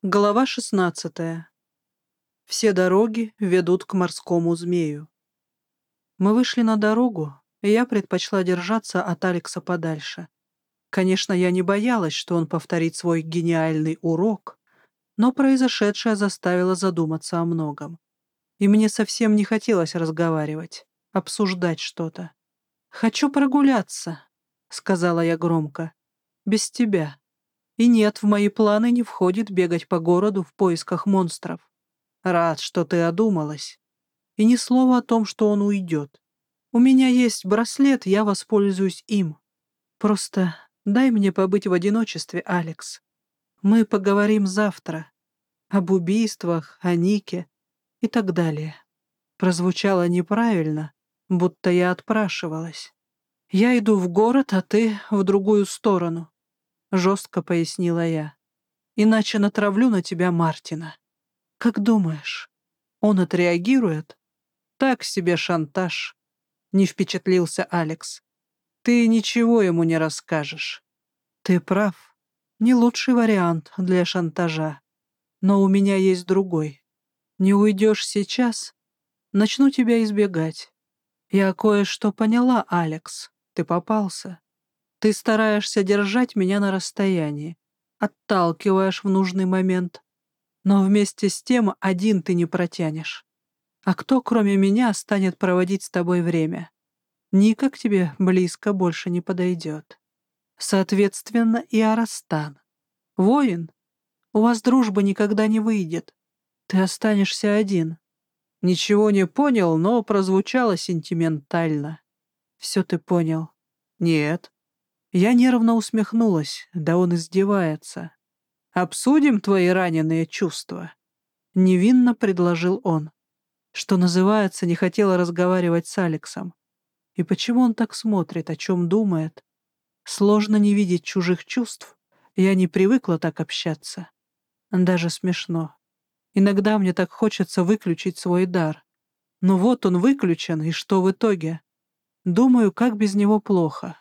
Глава 16. Все дороги ведут к морскому змею. Мы вышли на дорогу, и я предпочла держаться от Алекса подальше. Конечно, я не боялась, что он повторит свой гениальный урок, но произошедшее заставило задуматься о многом. И мне совсем не хотелось разговаривать, обсуждать что-то. «Хочу прогуляться», — сказала я громко, — «без тебя. И нет, в мои планы не входит бегать по городу в поисках монстров. Рад, что ты одумалась. И ни слова о том, что он уйдет. У меня есть браслет, я воспользуюсь им. Просто дай мне побыть в одиночестве, Алекс. Мы поговорим завтра. Об убийствах, о Нике и так далее». Прозвучало неправильно, будто я отпрашивалась. «Я иду в город, а ты в другую сторону», — жестко пояснила я. «Иначе натравлю на тебя Мартина. Как думаешь, он отреагирует?» «Так себе шантаж», — не впечатлился Алекс. «Ты ничего ему не расскажешь». «Ты прав. Не лучший вариант для шантажа. Но у меня есть другой. Не уйдешь сейчас, начну тебя избегать. Я кое-что поняла, Алекс. Ты попался. Ты стараешься держать меня на расстоянии, отталкиваешь в нужный момент. Но вместе с тем один ты не протянешь. А кто, кроме меня, станет проводить с тобой время? Ника к тебе близко больше не подойдет. Соответственно, и Арастан. Воин, у вас дружба никогда не выйдет. Ты останешься один». Ничего не понял, но прозвучало сентиментально. «Все ты понял». «Нет». Я нервно усмехнулась, да он издевается. «Обсудим твои раненые чувства?» Невинно предложил он. Что называется, не хотела разговаривать с Алексом. И почему он так смотрит, о чем думает? Сложно не видеть чужих чувств. Я не привыкла так общаться. Даже смешно. Иногда мне так хочется выключить свой дар. Но вот он выключен, и что в итоге? Думаю, как без него плохо.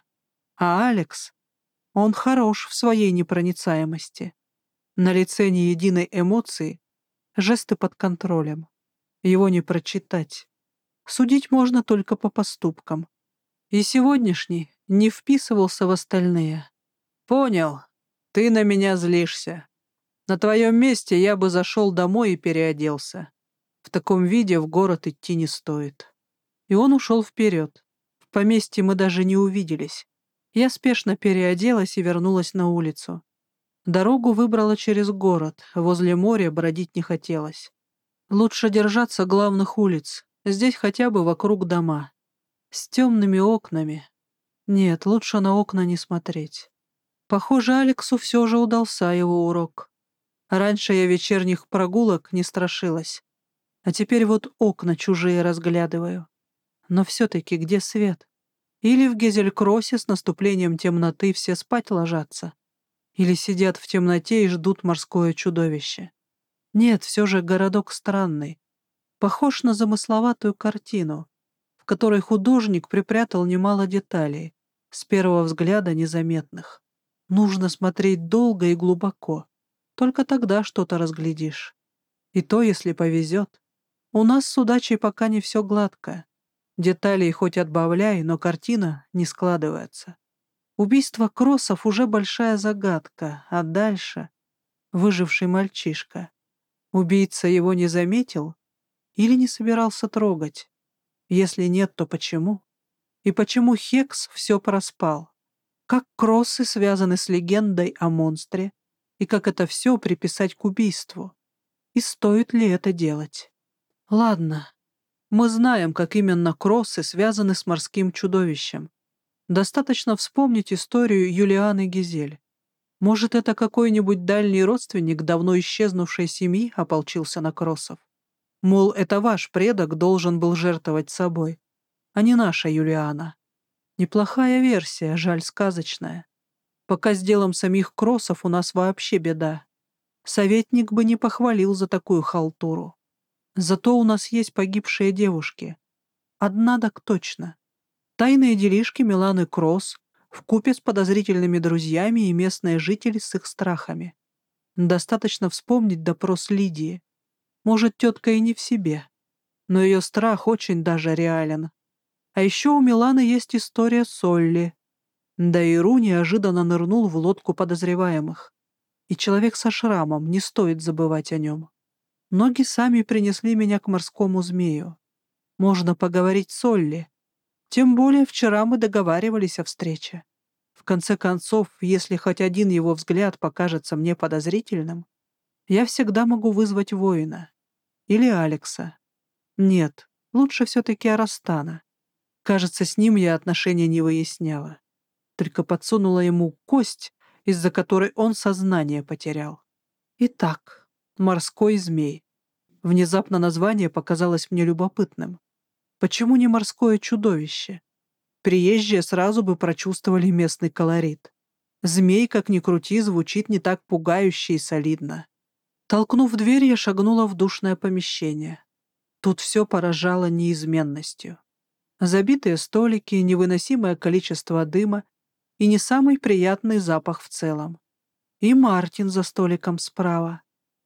А Алекс, он хорош в своей непроницаемости. На лице ни единой эмоции, жесты под контролем. Его не прочитать. Судить можно только по поступкам. И сегодняшний не вписывался в остальные. «Понял. Ты на меня злишься. На твоем месте я бы зашел домой и переоделся. В таком виде в город идти не стоит». И он ушел вперед. В поместье мы даже не увиделись. Я спешно переоделась и вернулась на улицу. Дорогу выбрала через город, возле моря бродить не хотелось. Лучше держаться главных улиц, здесь хотя бы вокруг дома. С темными окнами. Нет, лучше на окна не смотреть. Похоже, Алексу все же удался его урок. Раньше я вечерних прогулок не страшилась, а теперь вот окна чужие разглядываю. Но все-таки где свет? Или в Гезель-Кроссе с наступлением темноты все спать ложатся? Или сидят в темноте и ждут морское чудовище? Нет, все же городок странный. Похож на замысловатую картину, в которой художник припрятал немало деталей, с первого взгляда незаметных. Нужно смотреть долго и глубоко. Только тогда что-то разглядишь. И то, если повезет. У нас с удачей пока не все гладко. Деталей хоть отбавляй, но картина не складывается. Убийство Кроссов уже большая загадка, а дальше — выживший мальчишка. Убийца его не заметил или не собирался трогать? Если нет, то почему? И почему Хекс все проспал? Как Кроссы связаны с легендой о монстре? И как это все приписать к убийству? И стоит ли это делать? Ладно, мы знаем, как именно Кроссы связаны с морским чудовищем. Достаточно вспомнить историю Юлианы Гизель. Может, это какой-нибудь дальний родственник давно исчезнувшей семьи ополчился на Кроссов? Мол, это ваш предок должен был жертвовать собой, а не наша Юлиана. Неплохая версия, жаль, сказочная. Пока с делом самих Кроссов у нас вообще беда. Советник бы не похвалил за такую халтуру. Зато у нас есть погибшие девушки. Одна так точно. Тайные делишки Миланы Кросс вкупе с подозрительными друзьями и местные жители с их страхами. Достаточно вспомнить допрос Лидии. Может, тетка и не в себе, но ее страх очень даже реален. А еще у Миланы есть история с Олли. Да и Ру неожиданно нырнул в лодку подозреваемых. И человек со шрамом, не стоит забывать о нем. Ноги сами принесли меня к морскому змею. Можно поговорить с Олли. Тем более вчера мы договаривались о встрече. В конце концов, если хоть один его взгляд покажется мне подозрительным, я всегда могу вызвать воина. Или Алекса. Нет, лучше все-таки Арастана. Кажется, с ним я отношения не выясняла. Только подсунула ему кость, из-за которой он сознание потерял. Итак, морской змей. Внезапно название показалось мне любопытным. Почему не морское чудовище? Приезжие сразу бы прочувствовали местный колорит. Змей, как ни крути, звучит не так пугающе и солидно. Толкнув дверь, я шагнула в душное помещение. Тут все поражало неизменностью. Забитые столики, невыносимое количество дыма и не самый приятный запах в целом. И Мартин за столиком справа.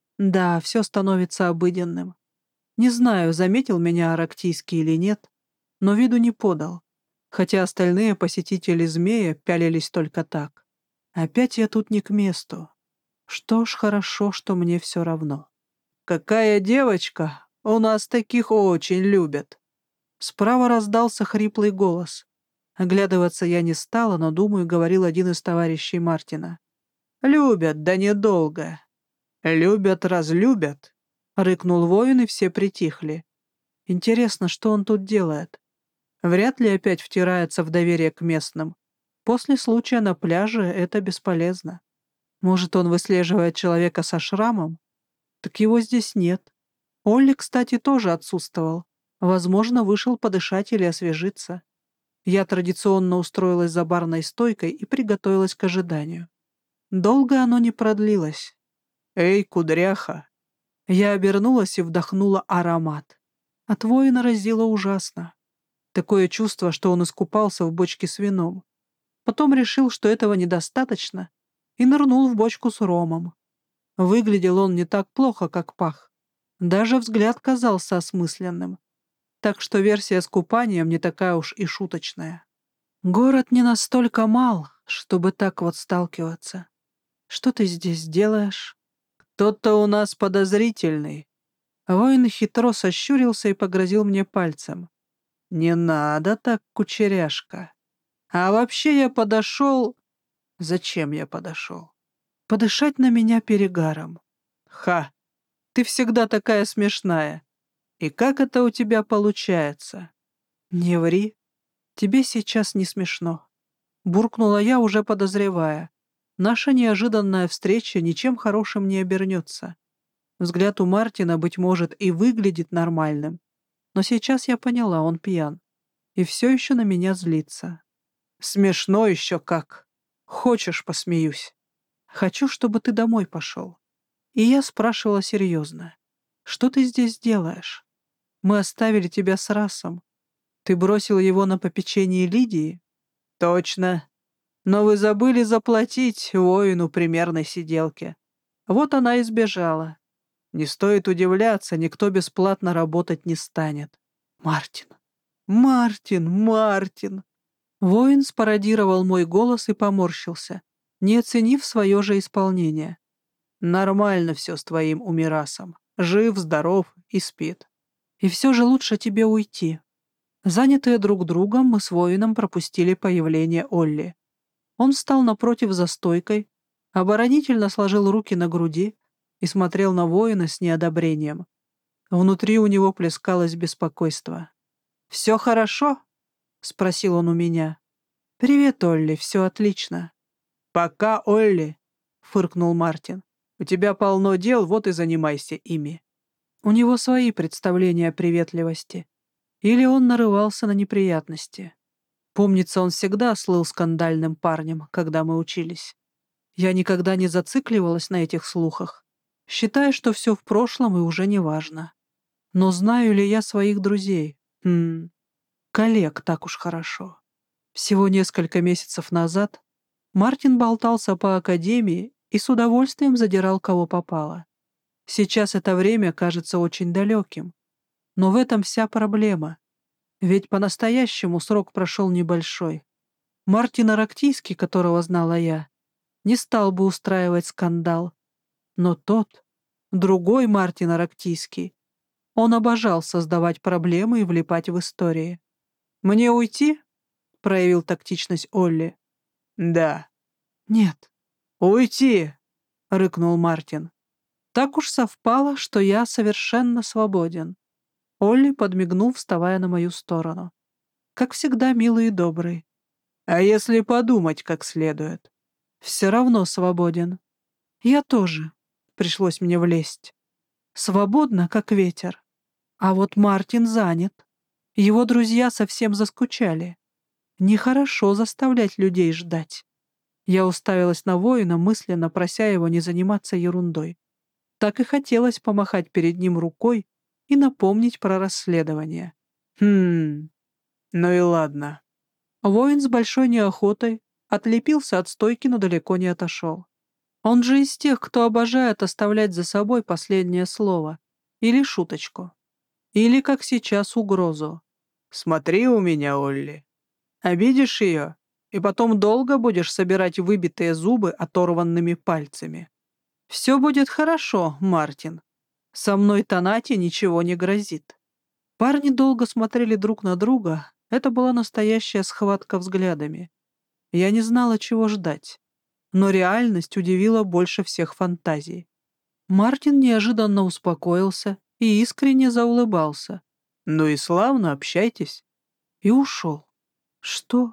Да, все становится обыденным. Не знаю, заметил меня Арактийский или нет, но виду не подал, хотя остальные посетители змея пялились только так. Опять я тут не к месту. Что ж, хорошо, что мне все равно. «Какая девочка! У нас таких очень любят!» Справа раздался хриплый голос. Оглядываться я не стала, но, думаю, говорил один из товарищей Мартина. «Любят, да недолго. Любят, разлюбят!» Рыкнул воин, и все притихли. Интересно, что он тут делает? Вряд ли опять втирается в доверие к местным. После случая на пляже это бесполезно. Может, он выслеживает человека со шрамом? Так его здесь нет. Олли, кстати, тоже отсутствовал. Возможно, вышел подышать или освежиться. Я традиционно устроилась за барной стойкой и приготовилась к ожиданию. Долго оно не продлилось. «Эй, кудряха!» Я обернулась и вдохнула аромат. От воина разило ужасно. Такое чувство, что он искупался в бочке с вином. Потом решил, что этого недостаточно, и нырнул в бочку с ромом. Выглядел он не так плохо, как пах. Даже взгляд казался осмысленным. Так что версия с купанием не такая уж и шуточная. Город не настолько мал, чтобы так вот сталкиваться. Что ты здесь делаешь? Кто-то у нас подозрительный. Воин хитро сощурился и погрозил мне пальцем. Не надо так, кучеряшка. А вообще я подошел... Зачем я подошел? Подышать на меня перегаром. Ха! Ты всегда такая смешная. И как это у тебя получается? Не ври. Тебе сейчас не смешно. Буркнула я, уже подозревая. Наша неожиданная встреча ничем хорошим не обернется. Взгляд у Мартина, быть может, и выглядит нормальным. Но сейчас я поняла, он пьян. И все еще на меня злится. Смешно еще как. Хочешь, посмеюсь. Хочу, чтобы ты домой пошел. И я спрашивала серьезно. Что ты здесь делаешь? Мы оставили тебя с Расом. Ты бросил его на попечение Лидии? Точно. Но вы забыли заплатить воину примерной сиделке. Вот она и сбежала. Не стоит удивляться, никто бесплатно работать не станет. Мартин. Мартин, Мартин. Воин спародировал мой голос и поморщился, не оценив свое же исполнение. Нормально все с твоим Умирасом. Жив, здоров и спит. И все же лучше тебе уйти. Занятые друг другом, мы с воином пропустили появление Олли. Он встал напротив за стойкой, оборонительно сложил руки на груди и смотрел на воина с неодобрением. Внутри у него плескалось беспокойство. «Все хорошо?» — спросил он у меня. «Привет, Олли, все отлично». «Пока, Олли», — фыркнул Мартин. «У тебя полно дел, вот и занимайся ими». У него свои представления о приветливости. Или он нарывался на неприятности. Помнится, он всегда слыл скандальным парнем, когда мы учились. Я никогда не зацикливалась на этих слухах, считая, что все в прошлом и уже не важно. Но знаю ли я своих друзей? Коллег так уж хорошо. Всего несколько месяцев назад Мартин болтался по академии и с удовольствием задирал кого попало. Сейчас это время кажется очень далеким, но в этом вся проблема. Ведь по-настоящему срок прошел небольшой. Мартин Арактийский, которого знала я, не стал бы устраивать скандал. Но тот, другой Мартин Арактийский, он обожал создавать проблемы и влипать в истории. «Мне уйти?» — проявил тактичность Олли. «Да». «Нет». «Уйти!» — рыкнул Мартин. Так уж совпало, что я совершенно свободен. Олли подмигнул, вставая на мою сторону. Как всегда, милый и добрый. А если подумать как следует? Все равно свободен. Я тоже. Пришлось мне влезть. Свободно, как ветер. А вот Мартин занят. Его друзья совсем заскучали. Нехорошо заставлять людей ждать. Я уставилась на воина, мысленно прося его не заниматься ерундой. Так и хотелось помахать перед ним рукой и напомнить про расследование. Ну и ладно. Воин с большой неохотой отлепился от стойки, но далеко не отошел. Он же из тех, кто обожает оставлять за собой последнее слово. Или шуточку. Или, как сейчас, угрозу. «Смотри у меня, Олли. Обидишь ее, и потом долго будешь собирать выбитые зубы оторванными пальцами. Все будет хорошо, Мартин. Со мной Танате ничего не грозит». Парни долго смотрели друг на друга. Это была настоящая схватка взглядами. Я не знала, чего ждать. Но реальность удивила больше всех фантазий. Мартин неожиданно успокоился и искренне заулыбался. «Ну и славно, общайтесь». И ушел. «Что?»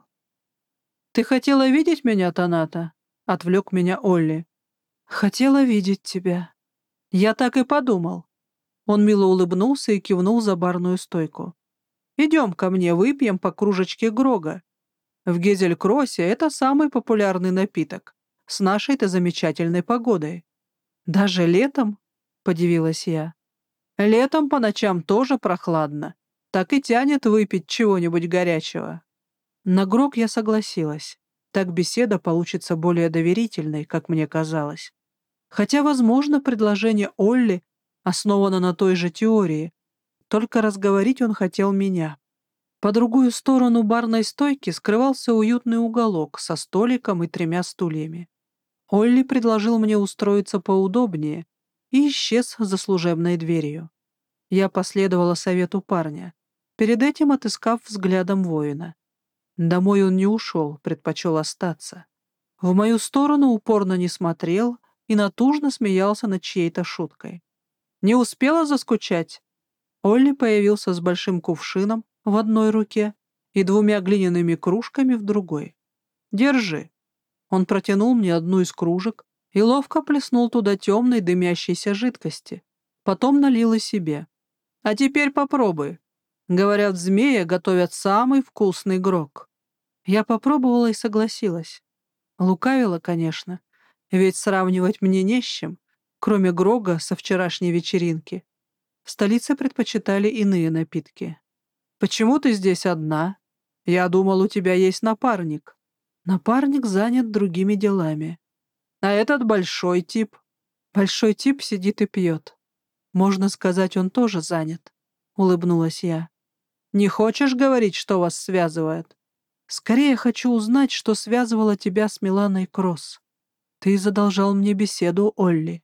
«Ты хотела видеть меня, Таната?» — отвлек меня Олли. «Хотела видеть тебя». «Я так и подумал». Он мило улыбнулся и кивнул за барную стойку. «Идем ко мне, выпьем по кружечке Грога. В Гезель-Кроссе это самый популярный напиток. С нашей-то замечательной погодой». «Даже летом?» — подивилась я. «Летом по ночам тоже прохладно. Так и тянет выпить чего-нибудь горячего». На Грог я согласилась. Так беседа получится более доверительной, как мне казалось. Хотя, возможно, предложение Олли основано на той же теории, только разговорить он хотел меня. По другую сторону барной стойки скрывался уютный уголок со столиком и 3 стульями. Олли предложил мне устроиться поудобнее и исчез за служебной дверью. Я последовала совету парня, перед этим отыскав взглядом воина. Домой он не ушел, предпочел остаться. В мою сторону упорно не смотрел и натужно смеялся над чьей-то шуткой. «Не успела заскучать?» Олли появился с большим кувшином в одной руке и 2 глиняными кружками в другой. «Держи». Он протянул мне одну из кружек и ловко плеснул туда темной дымящейся жидкости. Потом налил и себе. «А теперь попробуй. Говорят, в Змее готовят самый вкусный грог». Я попробовала и согласилась. Лукавила, конечно, ведь сравнивать мне не с чем, кроме грога со вчерашней вечеринки. В столице предпочитали иные напитки. «Почему ты здесь одна? Я думал, у тебя есть напарник». Напарник занят другими делами. А этот большой тип? Большой тип сидит и пьет. Можно сказать, он тоже занят. Улыбнулась я. Не хочешь говорить, что вас связывает? Скорее хочу узнать, что связывало тебя с Миланой Кросс. Ты задолжал мне беседу, Олли.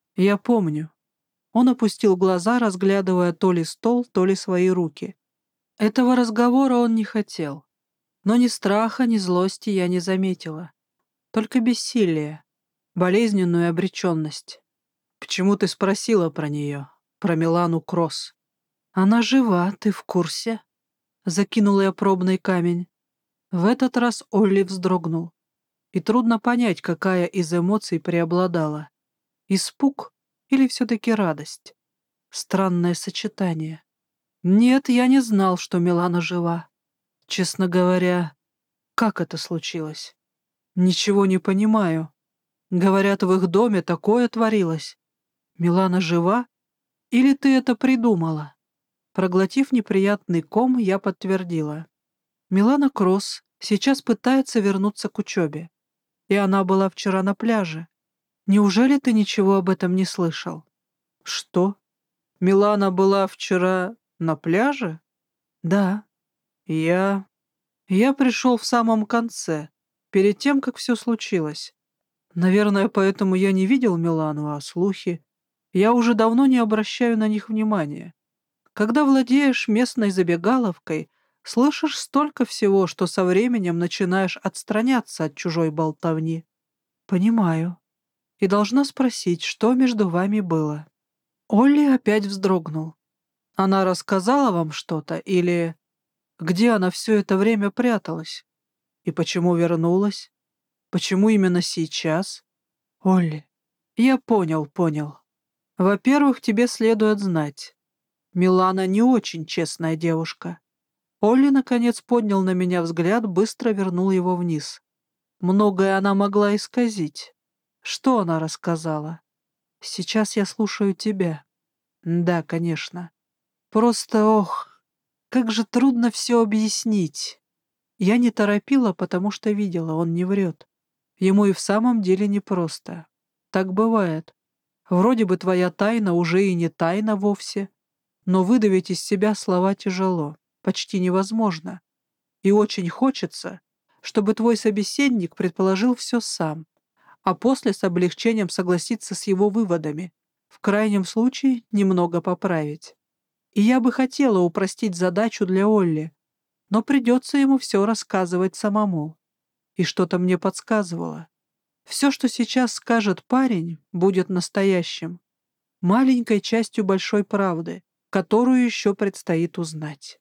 Я помню. Он опустил глаза, разглядывая то ли стол, то ли свои руки. Этого разговора он не хотел. Но ни страха, ни злости я не заметила. Только бессилие, болезненную обреченность. Почему ты спросила про нее, про Милану Кросс? Она жива, ты в курсе? Закинула я пробный камень. В этот раз Олли вздрогнул. И трудно понять, какая из эмоций преобладала. Испуг или все-таки радость? Странное сочетание. Нет, я не знал, что Милана жива. Честно говоря, как это случилось? Ничего не понимаю. Говорят, в их доме такое творилось. Милана жива? Или ты это придумала? Проглотив неприятный ком, я подтвердила. Милана Кросс сейчас пытается вернуться к учебе. И она была вчера на пляже. Неужели ты ничего об этом не слышал? Что? Милана была вчера на пляже? Да. Я... Я пришел в самом конце, перед тем, как все случилось. Наверное, поэтому я не видел Милану, а слухи. Я уже давно не обращаю на них внимания. Когда владеешь местной забегаловкой, слышишь столько всего, что со временем начинаешь отстраняться от чужой болтовни. Понимаю. И должна спросить, что между вами было. Олли опять вздрогнул. Она рассказала вам что-то или где она все это время пряталась? И почему вернулась? Почему именно сейчас? Олли, я понял. Во-первых, тебе следует знать. Милана не очень честная девушка. Олли, наконец, поднял на меня взгляд, быстро вернул его вниз. Многое она могла исказить. Что она рассказала? Сейчас я слушаю тебя. Да, конечно. Просто, ох, как же трудно все объяснить. Я не торопила, потому что видела, он не врет. Ему и в самом деле непросто. Так бывает. Вроде бы твоя тайна уже и не тайна вовсе, но выдавить из себя слова тяжело, почти невозможно. И очень хочется, чтобы твой собеседник предположил все сам, а после с облегчением согласиться с его выводами, в крайнем случае немного поправить. И я бы хотела упростить задачу для Олли, но придется ему все рассказывать самому. И что-то мне подсказывало. Все, что сейчас скажет парень, будет настоящим, маленькой частью большой правды, которую еще предстоит узнать.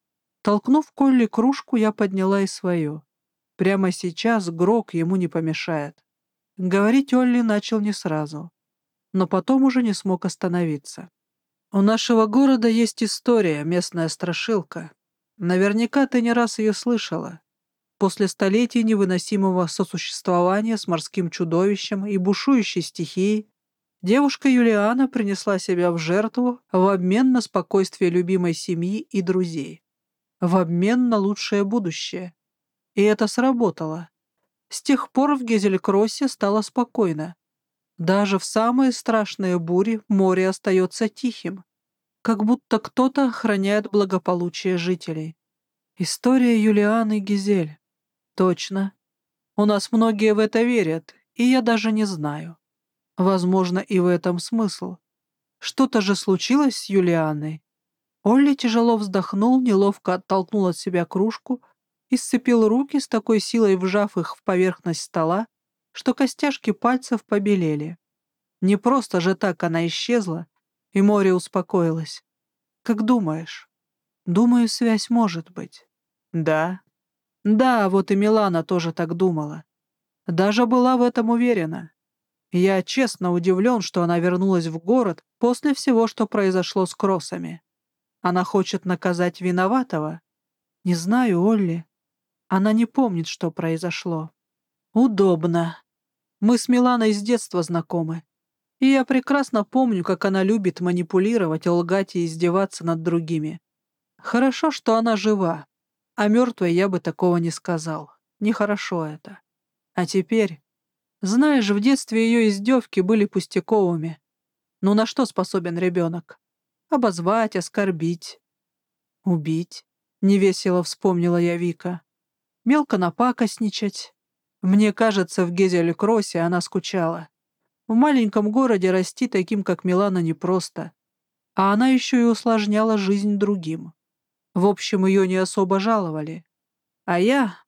Толкнув Колли кружку, я подняла и свою. Прямо сейчас Грок ему не помешает. Говорить Олли начал не сразу, но потом уже не смог остановиться. У нашего города есть история, местная страшилка. Наверняка ты не раз ее слышала. После столетий невыносимого сосуществования с морским чудовищем и бушующей стихией, девушка Юлиана принесла себя в жертву в обмен на спокойствие любимой семьи и друзей, в обмен на лучшее будущее. И это сработало. С тех пор в Гезель-Кроссе стало спокойно. Даже в самые страшные бури море остается тихим, как будто кто-то охраняет благополучие жителей. История Юлианы Гизель. Точно. У нас многие в это верят, и я даже не знаю. Возможно, и в этом смысл. Что-то же случилось с Юлианой. Олли тяжело вздохнул, неловко оттолкнул от себя кружку и сцепил руки с такой силой, вжав их в поверхность стола, что костяшки пальцев побелели. Не просто же так она исчезла, и море успокоилось. Как думаешь? Думаю, связь может быть. Да. Да, вот и Милана тоже так думала. Даже была в этом уверена. Я честно удивлен, что она вернулась в город после всего, что произошло с Кроссами. Она хочет наказать виноватого? Не знаю, Олли. Она не помнит, что произошло. Удобно. Мы с Миланой с детства знакомы. И я прекрасно помню, как она любит манипулировать, лгать и издеваться над другими. Хорошо, что она жива. А мертвой я бы такого не сказал. Нехорошо это. А теперь... Знаешь, в детстве ее издевки были пустяковыми. Ну на что способен ребенок? Обозвать, оскорбить. Убить. Невесело вспомнила я Вика. Мелко напакостничать. Мне кажется, в Гезеле-Кроссе она скучала. В маленьком городе расти таким, как Милана, непросто. А она еще и усложняла жизнь другим. В общем, ее не особо жаловали. А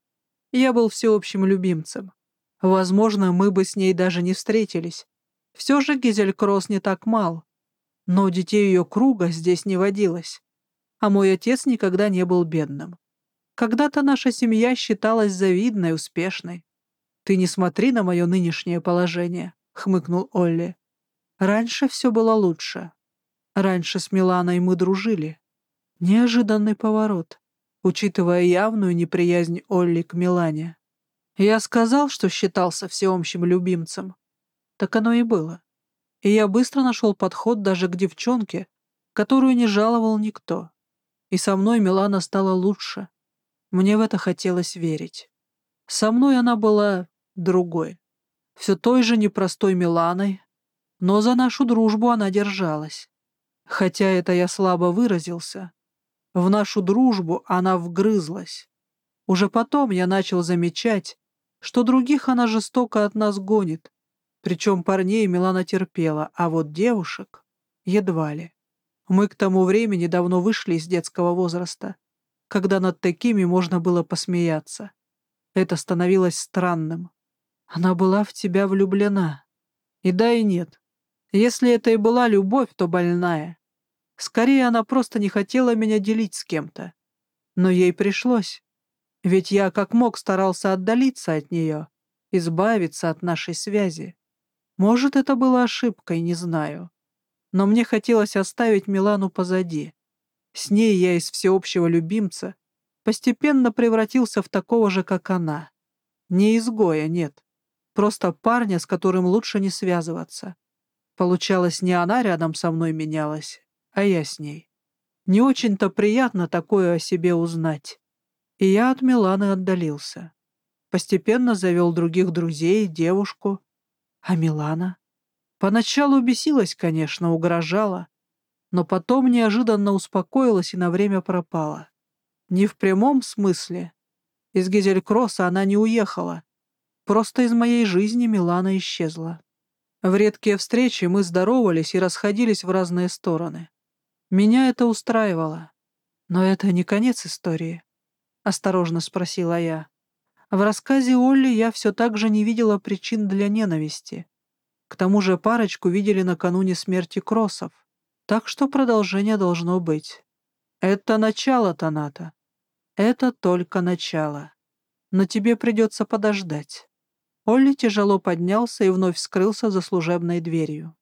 я был всеобщим любимцем. Возможно, мы бы с ней даже не встретились. Все же Гизель-Кросс не так мал. Но детей ее круга здесь не водилось. А мой отец никогда не был бедным. Когда-то наша семья считалась завидной, успешной. «Ты не смотри на мое нынешнее положение», — хмыкнул Олли. «Раньше все было лучше. Раньше с Миланой мы дружили». Неожиданный поворот, учитывая явную неприязнь Олли к Милане. Я сказал, что считался всеобщим любимцем. Так оно и было. И я быстро нашел подход даже к девчонке, которую не жаловал никто. И со мной Милана стала лучше. Мне в это хотелось верить. Со мной она была другой. Все той же непростой Миланой, но за нашу дружбу она держалась. Хотя это я слабо выразился, в нашу дружбу она вгрызлась. Уже потом я начал замечать, что других она жестоко от нас гонит. Причем парней Милана терпела, а вот девушек едва ли. Мы к тому времени давно вышли из детского возраста, когда над такими можно было посмеяться. Это становилось странным. Она была в тебя влюблена. И да, и нет. Если это и была любовь, то больная. Скорее, она просто не хотела меня делить с кем-то. Но ей пришлось. Ведь я как мог старался отдалиться от нее, избавиться от нашей связи. Может, это было ошибкой, не знаю. Но мне хотелось оставить Милану позади. С ней я из всеобщего любимца постепенно превратился в такого же, как она. Не изгоя, нет. Просто парня, с которым лучше не связываться. Получалось, не она рядом со мной менялась, а я с ней. Не очень-то приятно такое о себе узнать. И я от Миланы отдалился. Постепенно завел других друзей, девушку. А Милана? Поначалу бесилась, конечно, угрожала, но потом неожиданно успокоилась и на время пропала. Не в прямом смысле. Из Гизелькросса она не уехала. Просто из моей жизни Милана исчезла. В редкие встречи мы здоровались и расходились в разные стороны. Меня это устраивало. Но это не конец истории, — осторожно спросила я. В рассказе Олли я все так же не видела причин для ненависти. К тому же парочку видели накануне смерти Кроссов, так что продолжение должно быть. Это начало, Таната. Это только начало. Но тебе придется подождать. Олли тяжело поднялся и вновь скрылся за служебной дверью.